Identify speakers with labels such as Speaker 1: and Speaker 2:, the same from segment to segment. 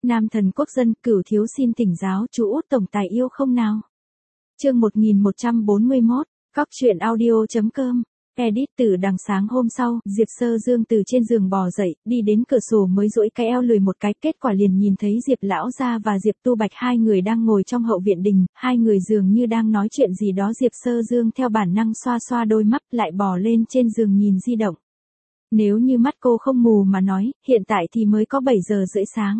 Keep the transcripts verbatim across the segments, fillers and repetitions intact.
Speaker 1: Nam thần quốc dân, Cửu thiếu xin thỉnh giáo chú út tổng tài yêu không nào. Chương một nghìn một trăm bốn mươi mốt, Góc truyện audio.com. Edit. Từ đằng sáng hôm sau, Diệp Sơ Dương từ trên giường bò dậy, đi đến cửa sổ mới duỗi cái eo lười một cái, kết quả liền nhìn thấy Diệp lão gia và Diệp Tu Bạch hai người đang ngồi trong hậu viện đình, hai người dường như đang nói chuyện gì đó. Diệp Sơ Dương theo bản năng xoa xoa đôi mắt, lại bò lên trên giường nhìn di động. Nếu như mắt cô không mù mà nói, hiện tại thì mới có bảy giờ rưỡi sáng.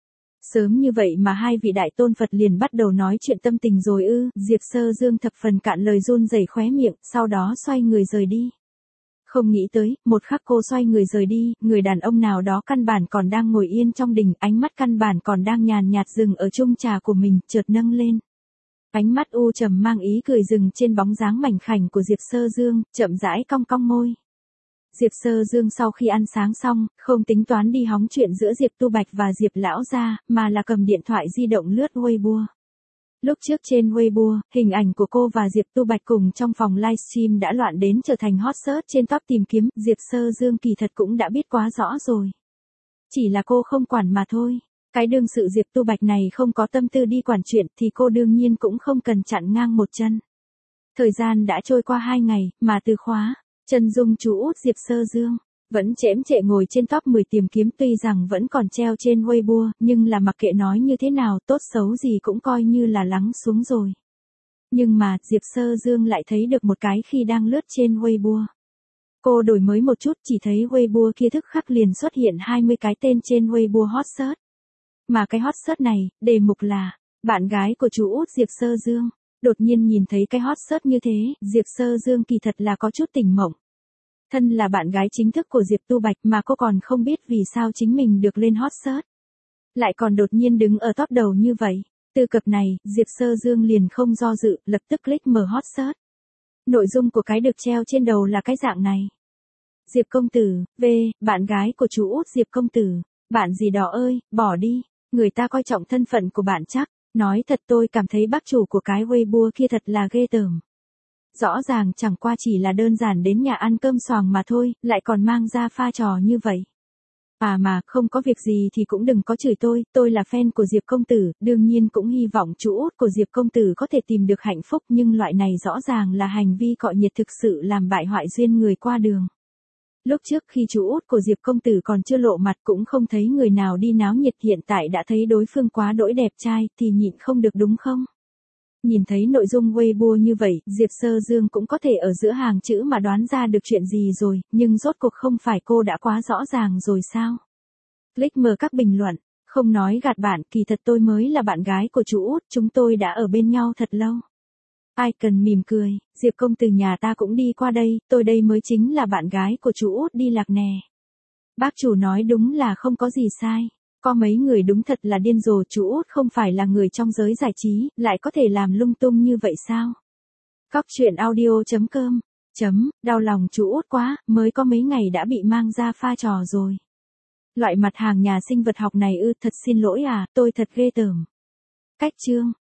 Speaker 1: Sớm như vậy mà hai vị đại tôn Phật liền bắt đầu nói chuyện tâm tình rồi ư? Diệp Sơ Dương thập phần cạn lời, run rẩy khóe miệng, sau đó xoay người rời đi. Không nghĩ tới, một khắc cô xoay người rời đi, người đàn ông nào đó căn bản còn đang ngồi yên trong đình, ánh mắt căn bản còn đang nhàn nhạt dừng ở chung trà của mình, chợt nâng lên. Ánh mắt u trầm mang ý cười dừng trên bóng dáng mảnh khảnh của Diệp Sơ Dương, chậm rãi cong cong môi. Diệp Sơ Dương sau khi ăn sáng xong, không tính toán đi hóng chuyện giữa Diệp Tu Bạch và Diệp lão gia, mà là cầm điện thoại di động lướt Weibo. Lúc trước trên Weibo, hình ảnh của cô và Diệp Tu Bạch cùng trong phòng livestream đã loạn đến trở thành hot search trên top tìm kiếm, Diệp Sơ Dương kỳ thật cũng đã biết quá rõ rồi. Chỉ là cô không quản mà thôi. Cái đương sự Diệp Tu Bạch này không có tâm tư đi quản chuyện thì cô đương nhiên cũng không cần chặn ngang một chân. Thời gian đã trôi qua hai ngày, mà từ khóa chân dung chú út Diệp Sơ Dương vẫn chễm chệ ngồi trên top mười tìm kiếm, tuy rằng vẫn còn treo trên Weibo, nhưng là mặc kệ nói như thế nào, tốt xấu gì cũng coi như là lắng xuống rồi. Nhưng mà, Diệp Sơ Dương lại thấy được một cái khi đang lướt trên Weibo. Cô đổi mới một chút, chỉ thấy Weibo kia tức khắc liền xuất hiện hai mươi cái tên trên Weibo hot search. Mà cái hot search này, đề mục là bạn gái của chú út Diệp Sơ Dương. Đột nhiên nhìn thấy cái hot search như thế, Diệp Sơ Dương kỳ thật là có chút tỉnh mộng. Thân là bạn gái chính thức của Diệp Tu Bạch mà cô còn không biết vì sao chính mình được lên hot search. Lại còn đột nhiên đứng ở top đầu như vậy. Từ cập này, Diệp Sơ Dương liền không do dự, lập tức click mở hot search. Nội dung của cái được treo trên đầu là cái dạng này. Diệp công tử, V, bạn gái của chú út Diệp công tử. Bạn gì đó ơi, bỏ đi. Người ta coi trọng thân phận của bạn chắc. Nói thật tôi cảm thấy bác chủ của cái Weibo kia thật là ghê tởm. Rõ ràng chẳng qua chỉ là đơn giản đến nhà ăn cơm xoàng mà thôi, lại còn mang ra pha trò như vậy. À mà, không có việc gì thì cũng đừng có chửi tôi, tôi là fan của Diệp công tử, đương nhiên cũng hy vọng chú út của Diệp công tử có thể tìm được hạnh phúc, nhưng loại này rõ ràng là hành vi cọ nhiệt, thực sự làm bại hoại duyên người qua đường. Lúc trước khi chú út của Diệp công tử còn chưa lộ mặt cũng không thấy người nào đi náo nhiệt, hiện tại đã thấy đối phương quá đỗi đẹp trai thì nhịn không được đúng không? Nhìn thấy nội dung Weibo như vậy, Diệp Sơ Dương cũng có thể ở giữa hàng chữ mà đoán ra được chuyện gì rồi, nhưng rốt cuộc không phải cô đã quá rõ ràng rồi sao? Click mở các bình luận, không nói gạt bạn, kỳ thật tôi mới là bạn gái của chú út, chúng tôi đã ở bên nhau thật lâu. Ai cần mỉm cười, Diệp công tử nhà ta cũng đi qua đây, tôi đây mới chính là bạn gái của chú út đi lạc nè. Bác chủ nói đúng là không có gì sai. Có mấy người đúng thật là điên rồ, chú út không phải là người trong giới giải trí, lại có thể làm lung tung như vậy sao? Góc truyện audio.com. Chấm, đau lòng chú út quá, mới có mấy ngày đã bị mang ra pha trò rồi. Loại mặt hàng nhà sinh vật học này ư, thật xin lỗi à, tôi thật ghê tởm. Cách chương.